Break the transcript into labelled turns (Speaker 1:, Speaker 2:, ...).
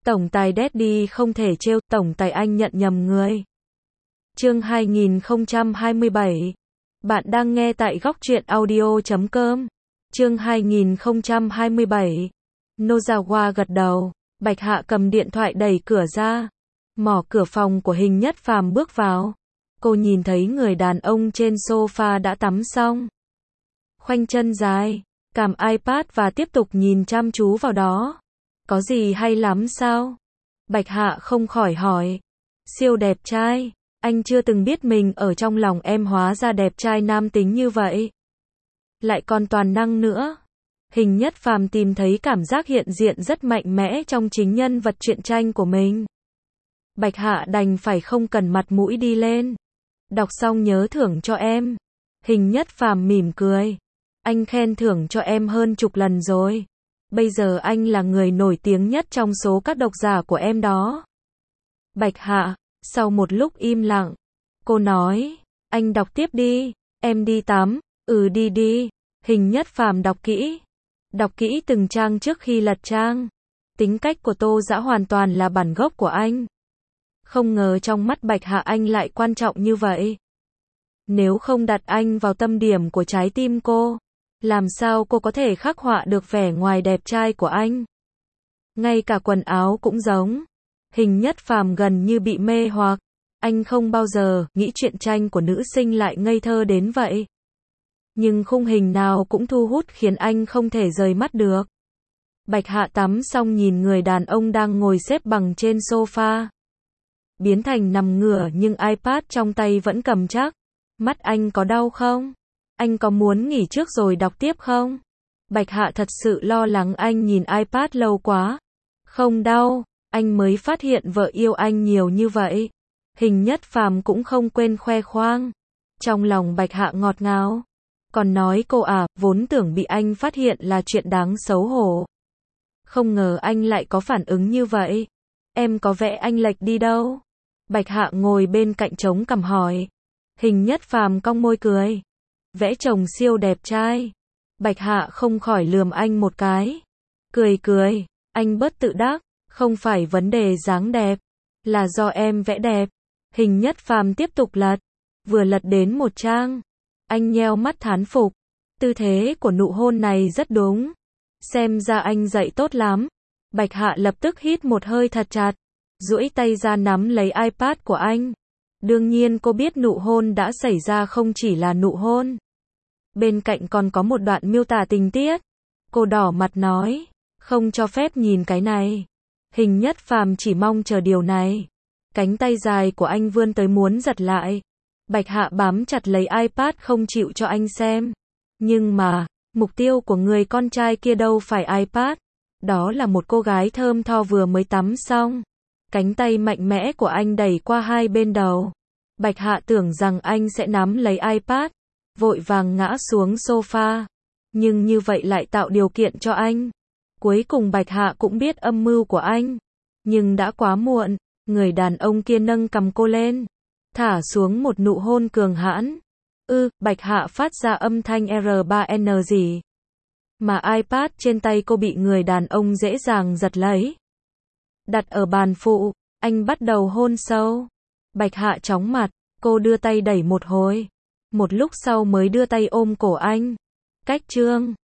Speaker 1: Tổng tài Daddy không thể trêu, tổng tài anh nhận nhầm người. Chương 2027. Bạn đang nghe tại góc truyện audio.com. Chương 2027. Nozawa gật đầu. Bạch Hạ cầm điện thoại đẩy cửa ra. Mỏ cửa phòng của Hình Nhất Phàm bước vào. Cô nhìn thấy người đàn ông trên sofa đã tắm xong. Khoanh chân dài, cầm iPad và tiếp tục nhìn chăm chú vào đó. Có gì hay lắm sao? Bạch Hạ không khỏi hỏi. Siêu đẹp trai. Anh chưa từng biết mình ở trong lòng em hóa ra đẹp trai nam tính như vậy. Lại còn toàn năng nữa. Hình Nhất Phàm tìm thấy cảm giác hiện diện rất mạnh mẽ trong chính nhân vật truyện tranh của mình. Bạch Hạ đành phải không cần mặt mũi đi lên. Đọc xong nhớ thưởng cho em. Hình Nhất Phàm mỉm cười. Anh khen thưởng cho em hơn chục lần rồi. Bây giờ anh là người nổi tiếng nhất trong số các độc giả của em đó. Bạch Hạ, sau một lúc im lặng, cô nói, anh đọc tiếp đi, em đi tắm, đi đi. Hình Nhất Phàm đọc kỹ. Đọc kỹ từng trang trước khi lật trang. Tính cách của Tô Dã hoàn toàn là bản gốc của anh. Không ngờ trong mắt Bạch Hạ anh lại quan trọng như vậy. Nếu không đặt anh vào tâm điểm của trái tim cô, làm sao cô có thể khắc họa được vẻ ngoài đẹp trai của anh? Ngay cả quần áo cũng giống. Hình Nhất Phàm gần như bị mê hoặc. Anh không bao giờ nghĩ truyện tranh của nữ sinh lại ngây thơ đến vậy. Nhưng khung hình nào cũng thu hút khiến anh không thể rời mắt được. Bạch Hạ tắm xong nhìn người đàn ông đang ngồi xếp bằng trên sofa. Biến thành nằm ngửa nhưng iPad trong tay vẫn cầm chắc. Mắt anh có đau không? Anh có muốn nghỉ trước rồi đọc tiếp không? Bạch Hạ thật sự lo lắng anh nhìn iPad lâu quá. Không đau, anh mới phát hiện vợ yêu anh nhiều như vậy. Hình Nhất Phàm cũng không quên khoe khoang. Trong lòng Bạch Hạ ngọt ngào. Còn nói cô vốn tưởng bị anh phát hiện là chuyện đáng xấu hổ. Không ngờ anh lại có phản ứng như vậy. Em có vẽ anh lệch đi đâu? Bạch Hạ ngồi bên cạnh trống cằm hỏi. Hình Nhất Phàm cong môi cười. Vẽ chồng siêu đẹp trai. Bạch Hạ không khỏi lườm anh một cái. Cười, anh bớt tự đắc, không phải vấn đề dáng đẹp, là do em vẽ đẹp. Hình Nhất Phàm tiếp tục lật, vừa lật đến một trang, anh nheo mắt thán phục. Tư thế của nụ hôn này rất đúng. Xem ra anh dạy tốt lắm. Bạch Hạ lập tức hít một hơi thật chặt, duỗi tay ra nắm lấy iPad của anh. Đương nhiên cô biết nụ hôn đã xảy ra không chỉ là nụ hôn. Bên cạnh còn có một đoạn miêu tả tình tiết. Cô đỏ mặt nói, không cho phép nhìn cái này. Hình Nhất Phàm chỉ mong chờ điều này. Cánh tay dài của anh vươn tới muốn giật lại. Bạch Hạ bám chặt lấy iPad không chịu cho anh xem. Nhưng mà, mục tiêu của người con trai kia đâu phải iPad. Đó là một cô gái thơm tho vừa mới tắm xong. Cánh tay mạnh mẽ của anh đẩy qua hai bên đầu. Bạch Hạ tưởng rằng anh sẽ nắm lấy iPad, vội vàng ngã xuống sofa. Nhưng như vậy lại tạo điều kiện cho anh. Cuối cùng Bạch Hạ cũng biết âm mưu của anh. Nhưng đã quá muộn, người đàn ông kia nâng cằm cô lên, thả xuống một nụ hôn cường hãn. Bạch Hạ phát ra âm thanh R3N gì. Mà iPad trên tay cô bị người đàn ông dễ dàng giật lấy. Đặt ở bàn phụ, anh bắt đầu hôn sâu. Bạch Hạ chóng mặt, cô đưa tay đẩy một hồi. Một lúc sau mới đưa tay ôm cổ anh. Cách chương